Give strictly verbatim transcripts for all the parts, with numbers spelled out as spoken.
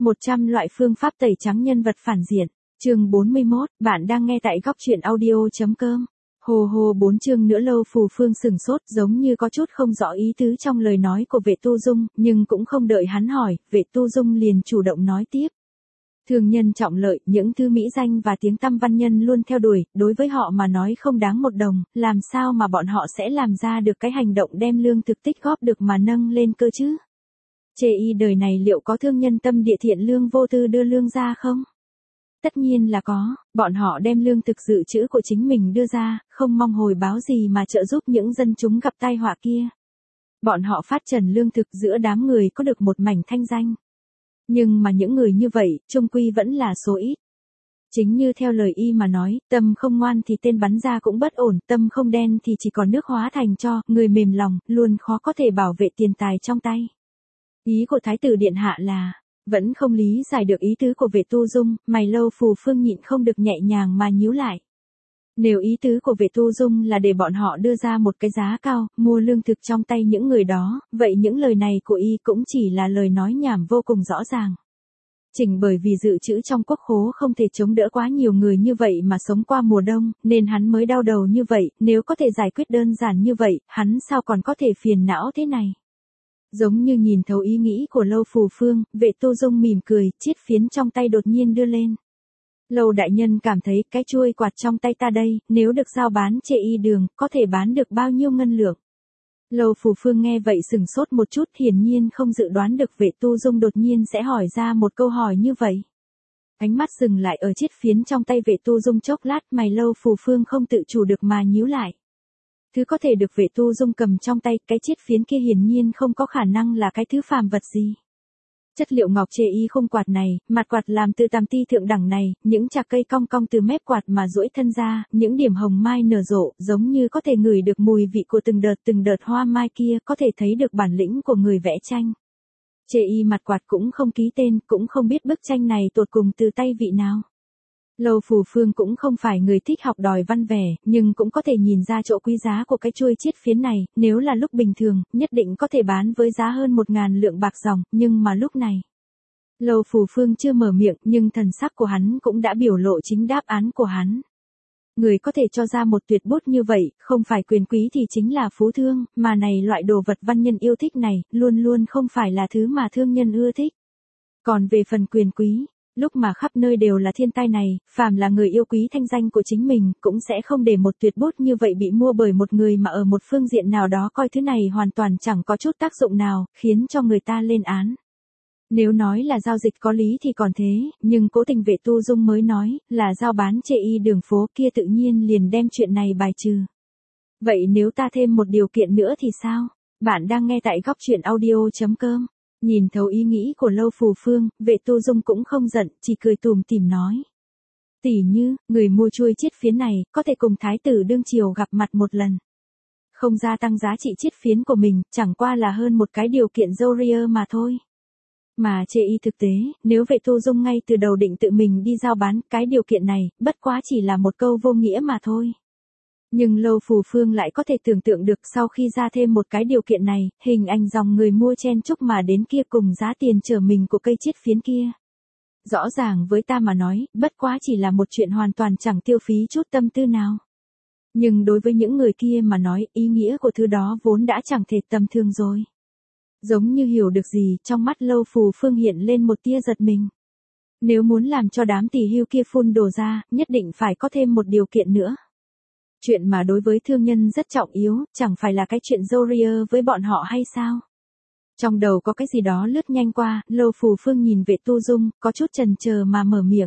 một trăm loại phương pháp tẩy trắng nhân vật phản diện. Chương bốn mươi mốt, bạn đang nghe tại góc truyện audio chấm com. Hồ hồ bốn chương nữa Lâu Phù Phương sừng sốt, giống như có chút không rõ ý tứ trong lời nói của Vệ Tu Dung, nhưng cũng không đợi hắn hỏi, Vệ Tu Dung liền chủ động nói tiếp. Thương nhân trọng lợi, những thứ mỹ danh và tiếng tăm văn nhân luôn theo đuổi, đối với họ mà nói không đáng một đồng, làm sao mà bọn họ sẽ làm ra được cái hành động đem lương thực tích góp được mà nâng lên cơ chứ? Chê y đời này liệu có thương nhân tâm địa thiện lương vô tư đưa lương ra không? Tất nhiên là có, bọn họ đem lương thực dự trữ của chính mình đưa ra, không mong hồi báo gì mà trợ giúp những dân chúng gặp tai họa kia. Bọn họ phát trần lương thực giữa đám người có được một mảnh thanh danh. Nhưng mà những người như vậy, chung quy vẫn là số ít. Chính như theo lời y mà nói, tâm không ngoan thì tên bắn ra cũng bất ổn, tâm không đen thì chỉ còn nước hóa thành cho, người mềm lòng, luôn khó có thể bảo vệ tiền tài trong tay. Ý của Thái tử Điện Hạ là, vẫn không lý giải được ý tứ của Vệ Tu Dung, mày Lâu Phù Phương nhịn không được nhẹ nhàng mà nhíu lại. Nếu ý tứ của Vệ Tu Dung là để bọn họ đưa ra một cái giá cao, mua lương thực trong tay những người đó, vậy những lời này của y cũng chỉ là lời nói nhảm vô cùng rõ ràng. Chính bởi vì dự trữ trong quốc khố không thể chống đỡ quá nhiều người như vậy mà sống qua mùa đông, nên hắn mới đau đầu như vậy, nếu có thể giải quyết đơn giản như vậy, hắn sao còn có thể phiền não thế này. Giống như nhìn thấu ý nghĩ của Lâu Phù Phương, Vệ Tu Dung mỉm cười, chiếc phiến trong tay đột nhiên đưa lên. Lâu đại nhân cảm thấy cái chuôi quạt trong tay ta đây, nếu được giao bán chê y đường, có thể bán được bao nhiêu ngân lượng. Lâu Phù Phương nghe vậy sừng sốt một chút, hiển nhiên không dự đoán được Vệ Tu Dung đột nhiên sẽ hỏi ra một câu hỏi như vậy. Ánh mắt dừng lại ở chiếc phiến trong tay Vệ Tu Dung chốc lát, mày Lâu Phù Phương không tự chủ được mà nhíu lại. Thứ có thể được Vệ Tu Dung cầm trong tay, cái chiếc phiến kia hiển nhiên không có khả năng là cái thứ phàm vật gì. Chất liệu ngọc chê y khung quạt này, mặt quạt làm từ tàm ti thượng đẳng này, những chạc cây cong cong từ mép quạt mà duỗi thân ra, những điểm hồng mai nở rộ, giống như có thể ngửi được mùi vị của từng đợt từng đợt hoa mai kia, có thể thấy được bản lĩnh của người vẽ tranh. Chê y mặt quạt cũng không ký tên, cũng không biết bức tranh này tột cùng từ tay vị nào. Lâu Phù Phương cũng không phải người thích học đòi văn vẻ, nhưng cũng có thể nhìn ra chỗ quý giá của cái chuôi chiết phiến này, nếu là lúc bình thường, nhất định có thể bán với giá hơn một ngàn lượng bạc dòng, nhưng mà lúc này. Lâu Phù Phương chưa mở miệng, nhưng thần sắc của hắn cũng đã biểu lộ chính đáp án của hắn. Người có thể cho ra một tuyệt bút như vậy, không phải quyền quý thì chính là phú thương, mà này loại đồ vật văn nhân yêu thích này, luôn luôn không phải là thứ mà thương nhân ưa thích. Còn về phần quyền quý, lúc mà khắp nơi đều là thiên tai này, phàm là người yêu quý thanh danh của chính mình, cũng sẽ không để một tuyệt bút như vậy bị mua bởi một người mà ở một phương diện nào đó coi thứ này hoàn toàn chẳng có chút tác dụng nào, khiến cho người ta lên án. Nếu nói là giao dịch có lý thì còn thế, nhưng Cố Tình Vệ Tu Dung mới nói, là giao bán chê y đường phố kia tự nhiên liền đem chuyện này bài trừ. Vậy nếu ta thêm một điều kiện nữa thì sao? Bạn đang nghe tại góc truyện audio chấm com. Nhìn thấu ý nghĩ của Lâu Phù Phương, Vệ Tu Dung cũng không giận, chỉ cười tủm tỉm nói. Tỉ như, người mua chuôi chiết phiến này, có thể cùng Thái tử đương triều gặp mặt một lần. Không gia tăng giá trị chiết phiến của mình, chẳng qua là hơn một cái điều kiện dâu ria mà thôi. Mà chê y thực tế, nếu Vệ Tu Dung ngay từ đầu định tự mình đi giao bán, cái điều kiện này, bất quá chỉ là một câu vô nghĩa mà thôi. Nhưng Lâu Phù Phương lại có thể tưởng tượng được sau khi ra thêm một cái điều kiện này, hình ảnh dòng người mua chen chúc mà đến kia cùng giá tiền trở mình của cây chiết phiến kia. Rõ ràng với ta mà nói, bất quá chỉ là một chuyện hoàn toàn chẳng tiêu phí chút tâm tư nào. Nhưng đối với những người kia mà nói, ý nghĩa của thứ đó vốn đã chẳng thể tầm thường rồi. Giống như hiểu được gì, trong mắt Lâu Phù Phương hiện lên một tia giật mình. Nếu muốn làm cho đám tỷ hưu kia phun đồ ra, nhất định phải có thêm một điều kiện nữa. Chuyện mà đối với thương nhân rất trọng yếu, chẳng phải là cái chuyện dâu ria với bọn họ hay sao? Trong đầu có cái gì đó lướt nhanh qua, Lâu Phù Phương nhìn Vệ Tu Dung, có chút chần chờ mà mở miệng.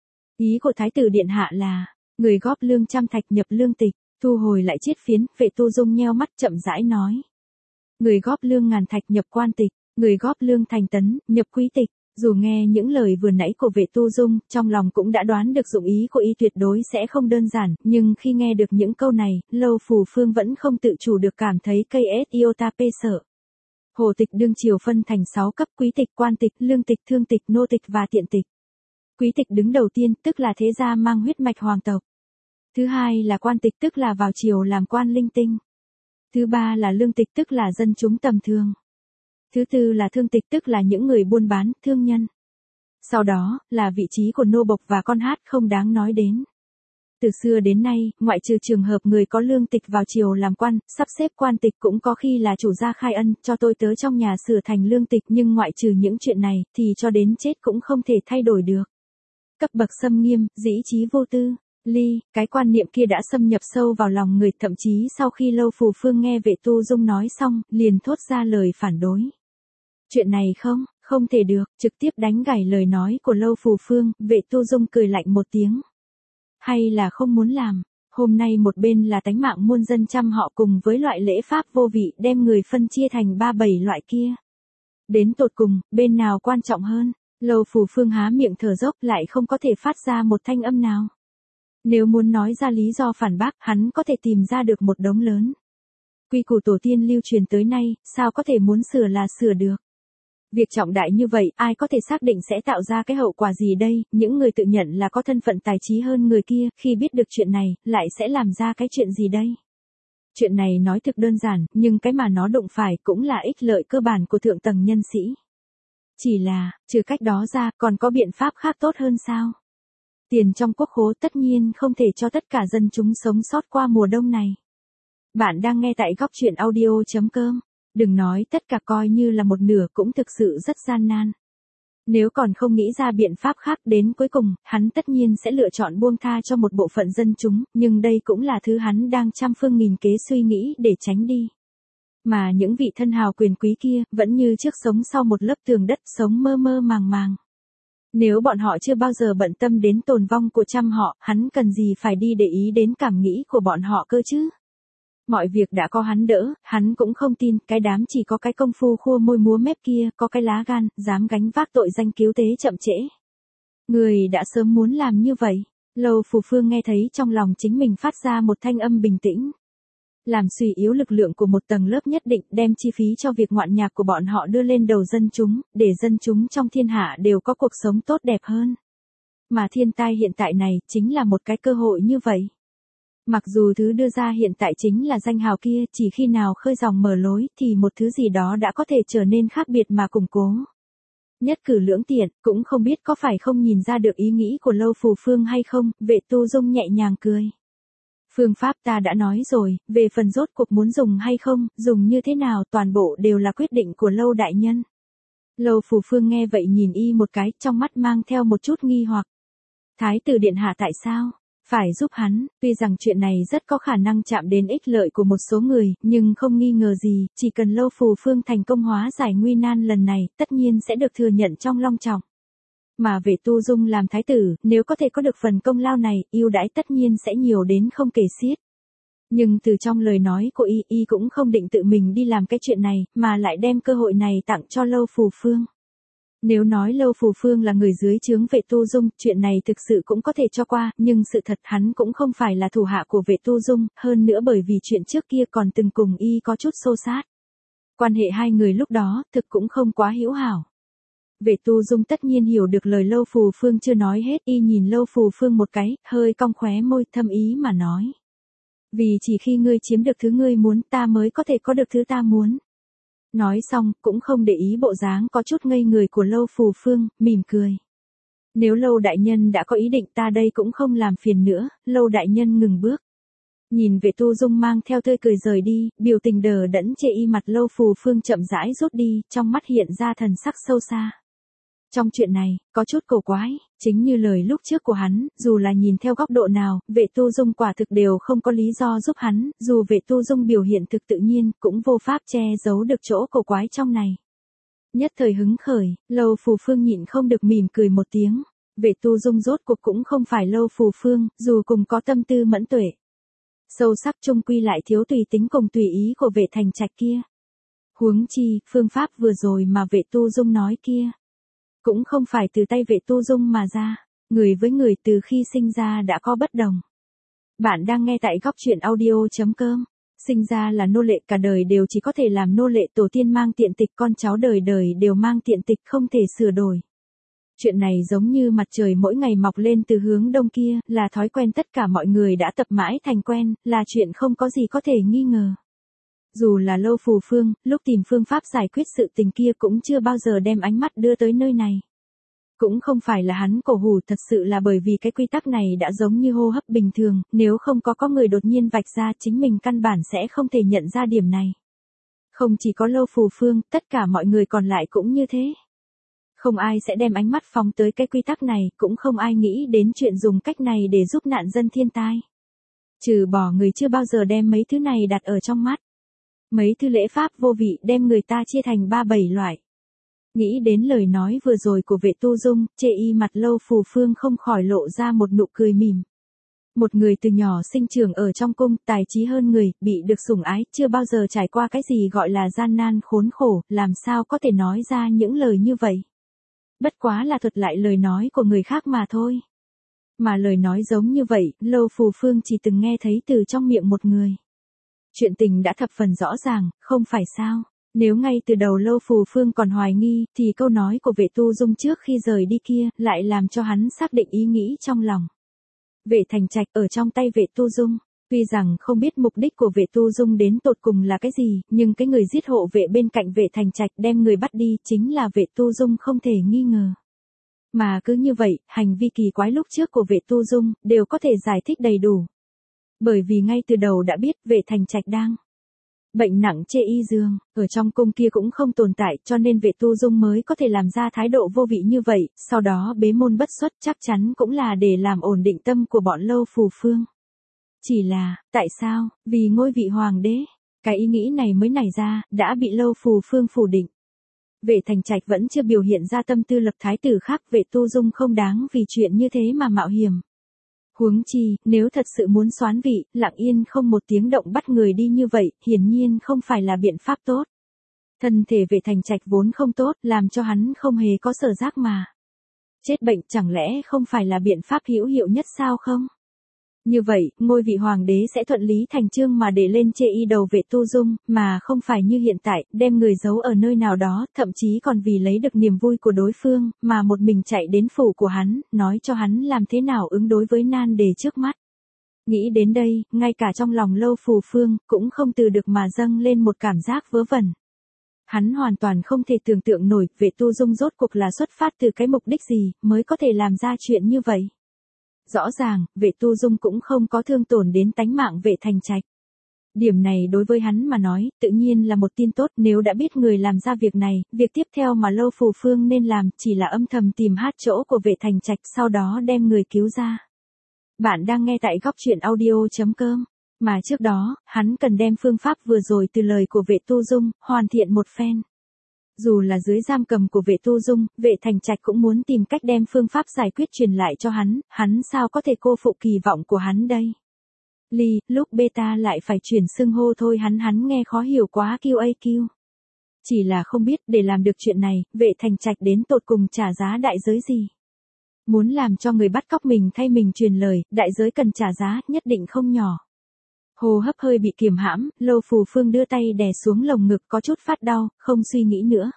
Ý của Thái tử Điện Hạ là, người góp lương trăm thạch nhập lương tịch, thu hồi lại chiết phiến, Vệ Tu Dung nheo mắt chậm rãi nói. Người góp lương ngàn thạch nhập quan tịch, người góp lương thành tấn, nhập quý tịch. Dù nghe những lời vừa nãy của Vệ Tu Dung, trong lòng cũng đã đoán được dụng ý của y tuyệt đối sẽ không đơn giản, nhưng khi nghe được những câu này, Lâu Phù Phương vẫn không tự chủ được cảm thấy cây ét iota pê sợ. Hồ tịch đương triều phân thành sáu cấp: quý tịch, quan tịch, lương tịch, thương tịch, nô tịch và tiện tịch. Quý tịch đứng đầu tiên, tức là thế gia mang huyết mạch hoàng tộc. Thứ hai là quan tịch, tức là vào triều làm quan linh tinh. Thứ ba là lương tịch, tức là dân chúng tầm thường. Thứ tư là thương tịch, tức là những người buôn bán, thương nhân. Sau đó, là vị trí của nô bộc và con hát không đáng nói đến. Từ xưa đến nay, ngoại trừ trường hợp người có lương tịch vào triều làm quan, sắp xếp quan tịch cũng có khi là chủ gia khai ân, cho tôi tớ trong nhà sửa thành lương tịch, nhưng ngoại trừ những chuyện này, thì cho đến chết cũng không thể thay đổi được. Cấp bậc xâm nghiêm, dĩ chí vô tư. Ly, cái quan niệm kia đã xâm nhập sâu vào lòng người, thậm chí sau khi Lâu Phù Phương nghe Vệ Tu Dung nói xong, liền thốt ra lời phản đối. Chuyện này không, không thể được, trực tiếp đánh gãy lời nói của Lâu Phù Phương, Vệ Tu Dung cười lạnh một tiếng. Hay là không muốn làm, hôm nay một bên là tánh mạng muôn dân trăm họ cùng với loại lễ pháp vô vị đem người phân chia thành ba bảy loại kia. Đến tột cùng, bên nào quan trọng hơn? Lâu Phù Phương há miệng thở dốc lại không có thể phát ra một thanh âm nào. Nếu muốn nói ra lý do phản bác, hắn có thể tìm ra được một đống lớn. Quy củ tổ tiên lưu truyền tới nay, sao có thể muốn sửa là sửa được. Việc trọng đại như vậy, ai có thể xác định sẽ tạo ra cái hậu quả gì đây, những người tự nhận là có thân phận tài trí hơn người kia, khi biết được chuyện này, lại sẽ làm ra cái chuyện gì đây? Chuyện này nói thực đơn giản, nhưng cái mà nó đụng phải cũng là ích lợi cơ bản của thượng tầng nhân sĩ. Chỉ là, trừ cách đó ra, còn có biện pháp khác tốt hơn sao? Tiền trong quốc khố tất nhiên không thể cho tất cả dân chúng sống sót qua mùa đông này. Bạn đang nghe tại góc truyện audio chấm com. Đừng nói tất cả, coi như là một nửa cũng thực sự rất gian nan. Nếu còn không nghĩ ra biện pháp khác, đến cuối cùng, hắn tất nhiên sẽ lựa chọn buông tha cho một bộ phận dân chúng, nhưng đây cũng là thứ hắn đang trăm phương nghìn kế suy nghĩ để tránh đi. Mà những vị thân hào quyền quý kia, vẫn như trước sống sau một lớp tường đất, sống mơ mơ màng màng. Nếu bọn họ chưa bao giờ bận tâm đến tồn vong của trăm họ, hắn cần gì phải đi để ý đến cảm nghĩ của bọn họ cơ chứ? Mọi việc đã có hắn đỡ, hắn cũng không tin, cái đám chỉ có cái công phu khua môi múa mép kia, có cái lá gan, dám gánh vác tội danh cứu tế chậm trễ. Người đã sớm muốn làm như vậy. Lâu Phù Phương nghe thấy trong lòng chính mình phát ra một thanh âm bình tĩnh. Làm suy yếu lực lượng của một tầng lớp nhất định, đem chi phí cho việc ngoạn nhạc của bọn họ đưa lên đầu dân chúng, để dân chúng trong thiên hạ đều có cuộc sống tốt đẹp hơn. Mà thiên tai hiện tại này, chính là một cái cơ hội như vậy. Mặc dù thứ đưa ra hiện tại chính là danh hào kia, chỉ khi nào khơi dòng mở lối, thì một thứ gì đó đã có thể trở nên khác biệt mà củng cố. Nhất cử lưỡng tiện, cũng không biết có phải không nhìn ra được ý nghĩ của Lâu Phù Phương hay không, Vệ Tu Dung nhẹ nhàng cười. Phương pháp ta đã nói rồi, về phần rốt cuộc muốn dùng hay không, dùng như thế nào, toàn bộ đều là quyết định của Lâu đại nhân. Lâu Phù Phương nghe vậy nhìn y một cái, trong mắt mang theo một chút nghi hoặc. Thái tử điện hạ tại sao? Phải giúp hắn, tuy rằng chuyện này rất có khả năng chạm đến ích lợi của một số người, nhưng không nghi ngờ gì, chỉ cần Lâu Phù Phương thành công hóa giải nguy nan lần này, tất nhiên sẽ được thừa nhận trong long trọng. Mà Vệ Tu Dung làm thái tử, nếu có thể có được phần công lao này, ưu đãi tất nhiên sẽ nhiều đến không kể xiết. Nhưng từ trong lời nói của y, y cũng không định tự mình đi làm cái chuyện này, mà lại đem cơ hội này tặng cho Lâu Phù Phương. Nếu nói Lâu Phù Phương là người dưới trướng Vệ Tu Dung, chuyện này thực sự cũng có thể cho qua, nhưng sự thật hắn cũng không phải là thủ hạ của Vệ Tu Dung, hơn nữa bởi vì chuyện trước kia còn từng cùng y có chút xô xát. Quan hệ hai người lúc đó, thực cũng không quá hữu hảo. Vệ Tu Dung tất nhiên hiểu được lời Lâu Phù Phương chưa nói hết, y nhìn Lâu Phù Phương một cái, hơi cong khóe môi, thâm ý mà nói. Vì chỉ khi ngươi chiếm được thứ ngươi muốn, ta mới có thể có được thứ ta muốn. Nói xong, cũng không để ý bộ dáng có chút ngây người của Lâu Phù Phương, mỉm cười. Nếu Lâu đại nhân đã có ý định, ta đây cũng không làm phiền nữa. Lâu đại nhân ngừng bước. Nhìn Vệ Tu Dung mang theo tươi cười rời đi, biểu tình đờ đẫn chê y mặt Lâu Phù Phương chậm rãi rút đi, trong mắt hiện ra thần sắc sâu xa. Trong chuyện này, có chút cổ quái, chính như lời lúc trước của hắn, dù là nhìn theo góc độ nào, Vệ Tu Dung quả thực đều không có lý do giúp hắn, dù Vệ Tu Dung biểu hiện thực tự nhiên, cũng vô pháp che giấu được chỗ cổ quái trong này. Nhất thời hứng khởi, Lâu Phù Phương nhịn không được mỉm cười một tiếng. Vệ Tu Dung rốt cuộc cũng không phải Lâu Phù Phương, dù cùng có tâm tư mẫn tuệ. Sâu sắc chung quy lại thiếu tùy tính cùng tùy ý của Vệ Thành Trạch kia. Huống chi, phương pháp vừa rồi mà Vệ Tu Dung nói kia. Cũng không phải từ tay Vệ Tu Dung mà ra, người với người từ khi sinh ra đã có bất đồng. Bạn đang nghe tại góc truyện audio chấm com. Sinh ra là nô lệ, cả đời đều chỉ có thể làm nô lệ, tổ tiên mang tiện tịch, con cháu đời đời đều mang tiện tịch, không thể sửa đổi. Chuyện này giống như mặt trời mỗi ngày mọc lên từ hướng đông kia, là thói quen tất cả mọi người đã tập mãi thành quen, là chuyện không có gì có thể nghi ngờ. Dù là Lâu Phù Phương, lúc tìm phương pháp giải quyết sự tình kia cũng chưa bao giờ đem ánh mắt đưa tới nơi này. Cũng không phải là hắn cổ hủ, thật sự là bởi vì cái quy tắc này đã giống như hô hấp bình thường, nếu không có có người đột nhiên vạch ra chính mình căn bản sẽ không thể nhận ra điểm này. Không chỉ có Lâu Phù Phương, tất cả mọi người còn lại cũng như thế. Không ai sẽ đem ánh mắt phóng tới cái quy tắc này, cũng không ai nghĩ đến chuyện dùng cách này để giúp nạn dân thiên tai. Trừ bỏ người chưa bao giờ đem mấy thứ này đặt ở trong mắt. Mấy thứ lễ pháp vô vị đem người ta chia thành ba bảy loại. Nghĩ đến lời nói vừa rồi của Vệ Tu Dung, chê y mặt Lâu Phù Phương không khỏi lộ ra một nụ cười mỉm. Một người từ nhỏ sinh trưởng ở trong cung, tài trí hơn người, bị được sủng ái, chưa bao giờ trải qua cái gì gọi là gian nan khốn khổ, làm sao có thể nói ra những lời như vậy. Bất quá là thuật lại lời nói của người khác mà thôi. Mà lời nói giống như vậy, Lâu Phù Phương chỉ từng nghe thấy từ trong miệng một người. Chuyện tình đã thập phần rõ ràng, không phải sao? Nếu ngay từ đầu Lâu Phù Phương còn hoài nghi, thì câu nói của Vệ Tu Dung trước khi rời đi kia, lại làm cho hắn xác định ý nghĩ trong lòng. Vệ Thành Trạch ở trong tay Vệ Tu Dung. Tuy rằng không biết mục đích của Vệ Tu Dung đến tột cùng là cái gì, nhưng cái người giết hộ vệ bên cạnh Vệ Thành Trạch đem người bắt đi chính là Vệ Tu Dung không thể nghi ngờ. Mà cứ như vậy, hành vi kỳ quái lúc trước của Vệ Tu Dung đều có thể giải thích đầy đủ. Bởi vì ngay từ đầu đã biết Vệ Thành Trạch đang bệnh nặng chê y giường, ở trong cung kia cũng không tồn tại, cho nên Vệ Tu Dung mới có thể làm ra thái độ vô vị như vậy, sau đó bế môn bất xuất, chắc chắn cũng là để làm ổn định tâm của bọn Lâu Phù Phương. Chỉ là, tại sao, vì ngôi vị hoàng đế, cái ý nghĩ này mới nảy ra, đã bị Lâu Phù Phương phủ định. Vệ Thành Trạch vẫn chưa biểu hiện ra tâm tư lập thái tử khác, Vệ Tu Dung không đáng vì chuyện như thế mà mạo hiểm. Huống chi, nếu thật sự muốn soán vị, lặng yên không một tiếng động bắt người đi như vậy, hiển nhiên không phải là biện pháp tốt. Thân thể Vệ Thành Trạch vốn không tốt, làm cho hắn không hề có sở giác mà. Chết bệnh chẳng lẽ không phải là biện pháp hữu hiệu nhất sao không? Như vậy, ngôi vị hoàng đế sẽ thuận lý thành chương mà để lên chê y đầu Vệ Tu Dung, mà không phải như hiện tại, đem người giấu ở nơi nào đó, thậm chí còn vì lấy được niềm vui của đối phương, mà một mình chạy đến phủ của hắn, nói cho hắn làm thế nào ứng đối với nan đề trước mắt. Nghĩ đến đây, ngay cả trong lòng Lâu Phù Phương, cũng không từ được mà dâng lên một cảm giác vớ vẩn. Hắn hoàn toàn không thể tưởng tượng nổi, Vệ Tu Dung rốt cuộc là xuất phát từ cái mục đích gì, mới có thể làm ra chuyện như vậy. Rõ ràng, Vệ Tu Dung cũng không có thương tổn đến tánh mạng Vệ Thành Trạch. Điểm này đối với hắn mà nói, tự nhiên là một tin tốt, nếu đã biết người làm ra việc này, việc tiếp theo mà Lâu Phù Phương nên làm, chỉ là âm thầm tìm hát chỗ của Vệ Thành Trạch, sau đó đem người cứu ra. Bạn đang nghe tại góc truyện audio chấm com, mà trước đó, hắn cần đem phương pháp vừa rồi từ lời của Vệ Tu Dung, hoàn thiện một phen. Dù là dưới giam cầm của Vệ Tu Dung, Vệ Thành Trạch cũng muốn tìm cách đem phương pháp giải quyết truyền lại cho hắn, hắn sao có thể cô phụ kỳ vọng của hắn đây. Ly, lúc beta lại phải chuyển xưng hô thôi, hắn hắn nghe khó hiểu quá Q A Q. Chỉ là không biết, để làm được chuyện này, Vệ Thành Trạch đến tột cùng trả giá đại giới gì. Muốn làm cho người bắt cóc mình thay mình truyền lời, đại giới cần trả giá, nhất định không nhỏ. Hô hấp hơi bị kiềm hãm, Lâu Phù Phương đưa tay đè xuống lồng ngực có chút phát đau, không suy nghĩ nữa.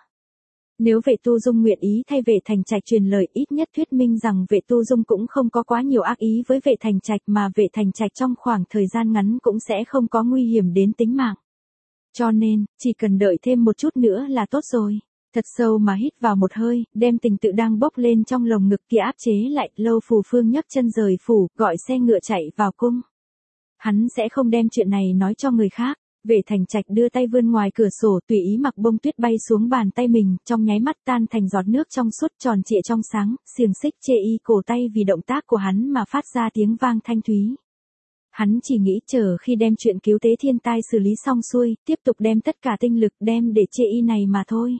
Nếu Vệ Tu Dung nguyện ý thay Vệ Thành Trạch truyền lời, ít nhất thuyết minh rằng Vệ Tu Dung cũng không có quá nhiều ác ý với Vệ Thành Trạch, mà Vệ Thành Trạch trong khoảng thời gian ngắn cũng sẽ không có nguy hiểm đến tính mạng. Cho nên, chỉ cần đợi thêm một chút nữa là tốt rồi. Thật sâu mà hít vào một hơi, đem tình tự đang bốc lên trong lồng ngực kia áp chế lại, Lâu Phù Phương nhấc chân rời phủ, gọi xe ngựa chạy vào cung. Hắn sẽ không đem chuyện này nói cho người khác. Vệ Thành Trạch đưa tay vươn ngoài cửa sổ, tùy ý mặc bông tuyết bay xuống bàn tay mình, trong nháy mắt tan thành giọt nước trong suốt tròn trịa trong sáng, xiềng xích chê y cổ tay vì động tác của hắn mà phát ra tiếng vang thanh thúy. Hắn chỉ nghĩ chờ khi đem chuyện cứu tế thiên tai xử lý xong xuôi, tiếp tục đem tất cả tinh lực đem để chê y này mà thôi.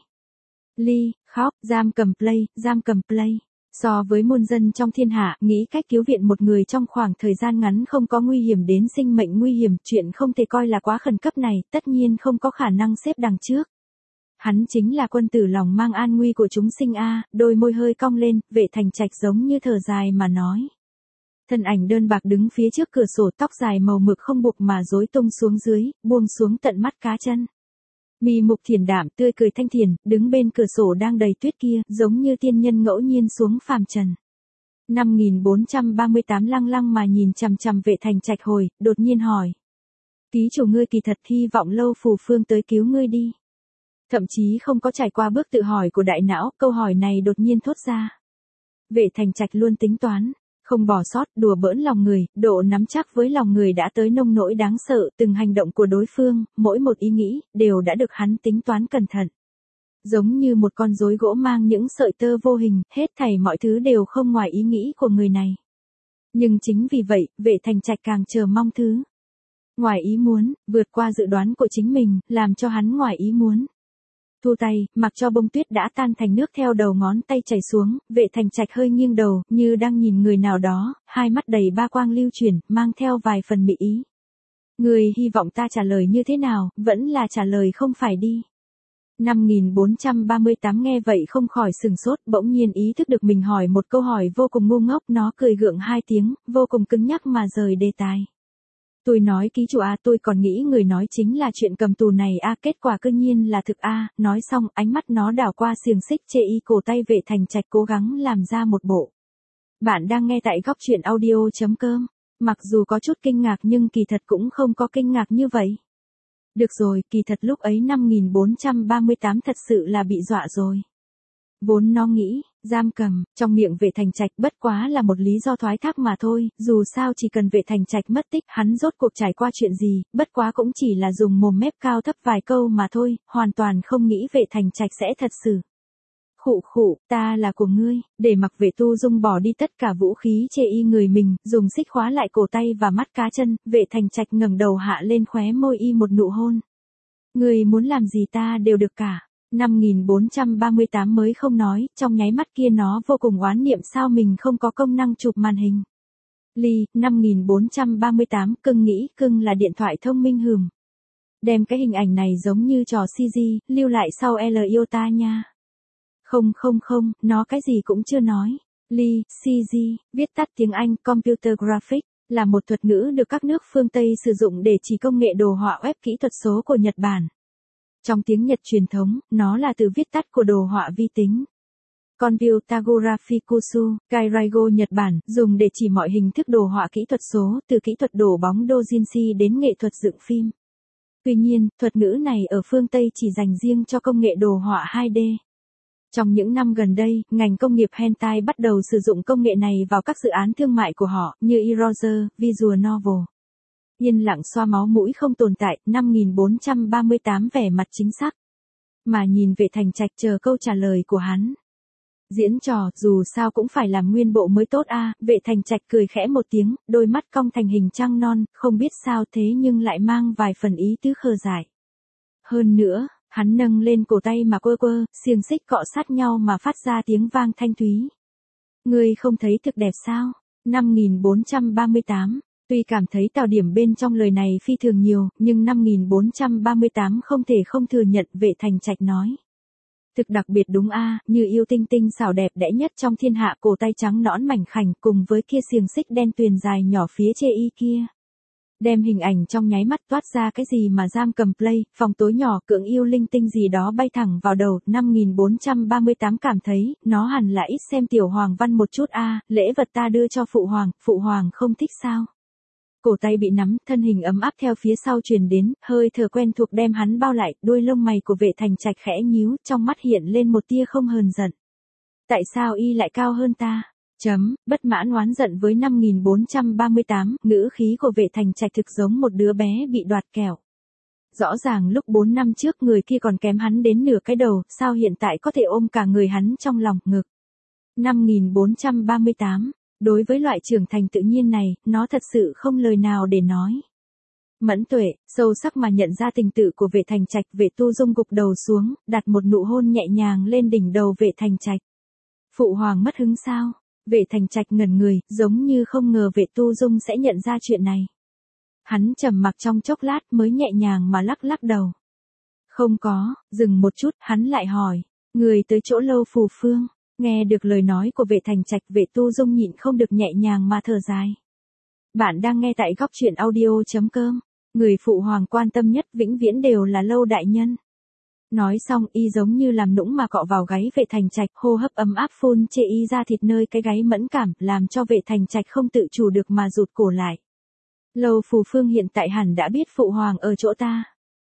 Ly, khóc, giam cầm play, giam cầm play. So với muôn dân trong thiên hạ, nghĩ cách cứu viện một người trong khoảng thời gian ngắn không có nguy hiểm đến sinh mệnh nguy hiểm, chuyện không thể coi là quá khẩn cấp này, tất nhiên không có khả năng xếp đằng trước. Hắn chính là quân tử lòng mang an nguy của chúng sinh a, đôi môi hơi cong lên, Vệ Thành Trạch giống như thở dài mà nói. Thân ảnh đơn bạc đứng phía trước cửa sổ, tóc dài màu mực không buộc mà rối tung xuống dưới, buông xuống tận mắt cá chân. Mi mục thiền đạm, tươi cười thanh thiền, đứng bên cửa sổ đang đầy tuyết kia, giống như tiên nhân ngẫu nhiên xuống phàm trần. năm nghìn bốn trăm ba mươi tám lăng lăng mà nhìn chằm chằm Vệ Thành Trạch hồi, đột nhiên hỏi. Ký chủ ngươi kỳ thật hy vọng Lâu Phù Phương tới cứu ngươi đi. Thậm chí không có trải qua bước tự hỏi của đại não, câu hỏi này đột nhiên thốt ra. Vệ Thành Trạch luôn tính toán, không bỏ sót, đùa bỡn lòng người, độ nắm chắc với lòng người đã tới nông nỗi đáng sợ, từng hành động của đối phương, mỗi một ý nghĩ, đều đã được hắn tính toán cẩn thận. Giống như một con rối gỗ mang những sợi tơ vô hình, hết thảy mọi thứ đều không ngoài ý nghĩ của người này. Nhưng chính vì vậy, Vệ Thành Trạch càng chờ mong thứ ngoài ý muốn, vượt qua dự đoán của chính mình, làm cho hắn ngoài ý muốn. Thu tay, mặc cho bông tuyết đã tan thành nước theo đầu ngón tay chảy xuống, Vệ Thành Trạch hơi nghiêng đầu, như đang nhìn người nào đó, hai mắt đầy ba quang lưu chuyển, mang theo vài phần mị ý. Người hy vọng ta trả lời như thế nào, vẫn là trả lời không phải đi. năm nghìn bốn trăm ba mươi tám nghe vậy không khỏi sừng sốt, bỗng nhiên ý thức được mình hỏi một câu hỏi vô cùng ngu ngốc, nó cười gượng hai tiếng, vô cùng cứng nhắc mà rời đề tài. Tôi nói ký chủ a, tôi còn nghĩ người nói chính là chuyện cầm tù này a, kết quả cư nhiên là thực a, nói xong ánh mắt nó đảo qua xiềng xích chê y cổ tay Vệ Thành Trạch cố gắng làm ra một bộ. Bạn đang nghe tại góc truyện audio.com, mặc dù có chút kinh ngạc nhưng kỳ thật cũng không có kinh ngạc như vậy. Được rồi, kỳ thật lúc ấy năm nghìn bốn trăm ba mươi tám thật sự là bị dọa rồi. Vốn nó nghĩ, giam cầm, trong miệng Vệ Thành Trạch bất quá là một lý do thoái thác mà thôi, dù sao chỉ cần Vệ Thành Trạch mất tích, hắn rốt cuộc trải qua chuyện gì, bất quá cũng chỉ là dùng mồm mép cao thấp vài câu mà thôi, hoàn toàn không nghĩ Vệ Thành Trạch sẽ thật sự. Khụ khụ, ta là của ngươi, để mặc Vệ Tu Dung bỏ đi tất cả vũ khí chê y người mình, dùng xích khóa lại cổ tay và mắt cá chân, Vệ Thành Trạch ngẩng đầu hạ lên khóe môi y một nụ hôn. Ngươi muốn làm gì ta đều được cả. năm nghìn bốn trăm ba mươi tám mới không nói, trong nháy mắt kia nó vô cùng oán niệm sao mình không có công năng chụp màn hình. Ly, năm nghìn bốn trăm ba mươi tám, cưng nghĩ cưng là điện thoại thông minh hừm. Đem cái hình ảnh này giống như trò xê giê, lưu lại sau L yêu ta nha. Không không không, nó cái gì cũng chưa nói. Ly, xê giê, viết tắt tiếng Anh, Computer Graphics, là một thuật ngữ được các nước phương Tây sử dụng để chỉ công nghệ đồ họa web kỹ thuật số của Nhật Bản. Trong tiếng Nhật truyền thống, nó là từ viết tắt của đồ họa vi tính. Computography Kusu, Kairaigo Nhật Bản, dùng để chỉ mọi hình thức đồ họa kỹ thuật số, từ kỹ thuật đổ bóng doujinshi đến nghệ thuật dựng phim. Tuy nhiên, thuật ngữ này ở phương Tây chỉ dành riêng cho công nghệ đồ họa hai D. Trong những năm gần đây, ngành công nghiệp hentai bắt đầu sử dụng công nghệ này vào các dự án thương mại của họ, như eroge, visual novel. Yên lặng xoa máu mũi không tồn tại, năm nghìn bốn trăm ba mươi tám vẻ mặt chính xác. Mà nhìn Vệ Thành Trạch chờ câu trả lời của hắn. Diễn trò, dù sao cũng phải làm nguyên bộ mới tốt a. Vệ Thành Trạch cười khẽ một tiếng, đôi mắt cong thành hình trăng non, không biết sao thế nhưng lại mang vài phần ý tứ khờ dại. Hơn nữa, hắn nâng lên cổ tay mà quơ quơ, xiềng xích cọ sát nhau mà phát ra tiếng vang thanh thúy. Ngươi không thấy thực đẹp sao? năm nghìn bốn trăm ba mươi tám. Tuy cảm thấy tào điểm bên trong lời này phi thường nhiều, nhưng năm nghìn bốn trăm ba mươi tám không thể không thừa nhận, Vệ Thành Trạch nói. Thực đặc biệt đúng a, như yêu tinh tinh xảo đẹp đẽ nhất trong thiên hạ, cổ tay trắng nõn mảnh khảnh cùng với kia xiềng xích đen tuyền dài nhỏ phía chê y kia. Đem hình ảnh trong nháy mắt toát ra cái gì mà giam cầm play, phòng tối nhỏ cưỡng yêu linh tinh gì đó bay thẳng vào đầu, năm nghìn bốn trăm ba mươi tám cảm thấy, nó hẳn là ít xem Tiểu Hoàng Văn một chút a, lễ vật ta đưa cho Phụ Hoàng, Phụ Hoàng không thích sao? Cổ tay bị nắm, thân hình ấm áp theo phía sau truyền đến, hơi thở quen thuộc đem hắn bao lại, đuôi lông mày của Vệ Thành Trạch khẽ nhíu, trong mắt hiện lên một tia không hờn giận. Tại sao y lại cao hơn ta? Chấm, bất mãn oán giận với năm nghìn bốn trăm ba mươi tám, ngữ khí của Vệ Thành Trạch thực giống một đứa bé bị đoạt kẹo. Rõ ràng lúc bốn năm trước người kia còn kém hắn đến nửa cái đầu, sao hiện tại có thể ôm cả người hắn trong lòng ngực. năm nghìn bốn trăm ba mươi tám. Đối với loại trưởng thành tự nhiên này, nó thật sự không lời nào để nói. Mẫn tuệ, sâu sắc mà nhận ra tình tự của Vệ Thành Trạch, Vệ Tu Dung gục đầu xuống, đặt một nụ hôn nhẹ nhàng lên đỉnh đầu Vệ Thành Trạch. Phụ Hoàng mất hứng sao? Vệ Thành Trạch ngẩn người, giống như không ngờ Vệ Tu Dung sẽ nhận ra chuyện này. Hắn trầm mặc trong chốc lát mới nhẹ nhàng mà lắc lắc đầu. Không có, dừng một chút, hắn lại hỏi, người tới chỗ Lâu Phù Phương. Nghe được lời nói của Vệ Thành Trạch, Vệ Tu Dung nhịn không được nhẹ nhàng mà thở dài. Bạn đang nghe tại góc truyện audio.com. Người Phụ Hoàng quan tâm nhất vĩnh viễn đều là Lâu đại nhân. Nói xong y giống như làm nũng mà cọ vào gáy Vệ Thành Trạch, hô hấp ấm áp phun chê y ra thịt nơi cái gáy mẫn cảm, làm cho Vệ Thành Trạch không tự chủ được mà rụt cổ lại. Lâu Phù Phương hiện tại hẳn đã biết Phụ Hoàng ở chỗ ta.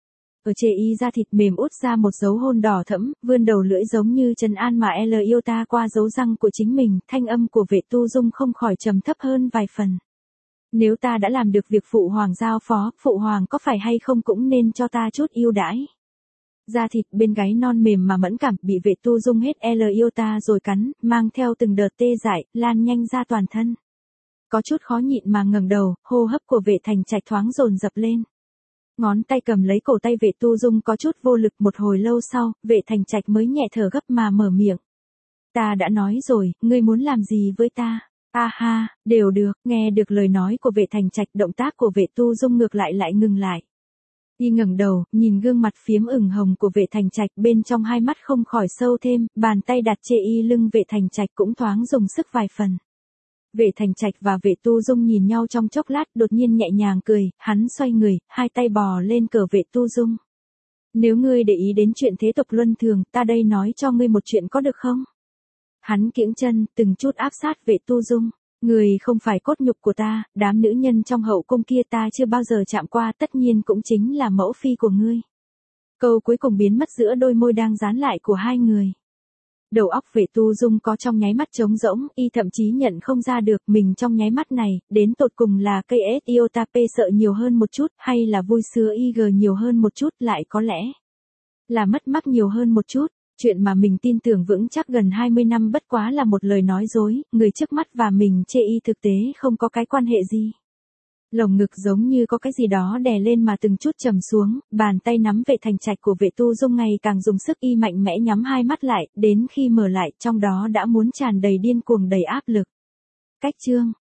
Ở chê y da thịt mềm út ra một dấu hôn đỏ thẫm, vươn đầu lưỡi giống như trấn an mà L yêu ta qua dấu răng của chính mình, thanh âm của Vệ Tu Dung không khỏi trầm thấp hơn vài phần. Nếu ta đã làm được việc phụ hoàng giao phó, phụ hoàng có phải hay không cũng nên cho ta chút ưu đãi. Da thịt bên gáy non mềm mà mẫn cảm bị Vệ Tu Dung hết L yêu ta rồi cắn, mang theo từng đợt tê dại, lan nhanh ra toàn thân. Có chút khó nhịn mà ngẩng đầu, hô hấp của Vệ Thành Trạch thoáng dồn dập lên. Ngón tay cầm lấy cổ tay Vệ Tu Dung có chút vô lực, một hồi lâu sau, Vệ Thành Trạch mới nhẹ thở gấp mà mở miệng. Ta đã nói rồi, ngươi muốn làm gì với ta? A ha, đều được, nghe được lời nói của Vệ Thành Trạch, động tác của Vệ Tu Dung ngược lại lại ngừng lại. Y ngẩng đầu, nhìn gương mặt phiếm ửng hồng của Vệ Thành Trạch, bên trong hai mắt không khỏi sâu thêm, bàn tay đặt trên y lưng Vệ Thành Trạch cũng thoáng dùng sức vài phần. Vệ Thành Trạch và Vệ Tu Dung nhìn nhau trong chốc lát, đột nhiên nhẹ nhàng cười, hắn xoay người, hai tay bò lên cờ Vệ Tu Dung. Nếu ngươi để ý đến chuyện thế tục luân thường, ta đây nói cho ngươi một chuyện có được không? Hắn kiễng chân, từng chút áp sát Vệ Tu Dung. Người không phải cốt nhục của ta, đám nữ nhân trong hậu cung kia ta chưa bao giờ chạm qua, tất nhiên cũng chính là mẫu phi của ngươi. Câu cuối cùng biến mất giữa đôi môi đang dán lại của hai người. Đầu óc Vệ Tu Dung có trong nháy mắt trống rỗng, y thậm chí nhận không ra được mình trong nháy mắt này, đến tột cùng là cây ét iota p sợ nhiều hơn một chút, hay là vui sướng i giê nhiều hơn một chút, lại có lẽ là mất mát nhiều hơn một chút. Chuyện mà mình tin tưởng vững chắc gần hai mươi năm bất quá là một lời nói dối, người trước mắt và mình chê y thực tế không có cái quan hệ gì. Lồng ngực giống như có cái gì đó đè lên mà từng chút trầm xuống, bàn tay nắm Vệ Thành Trạch của Vệ Tu Dung ngày càng dùng sức, y mạnh mẽ nhắm hai mắt lại, đến khi mở lại, trong đó đã muốn tràn đầy điên cuồng đầy áp lực. Cách chương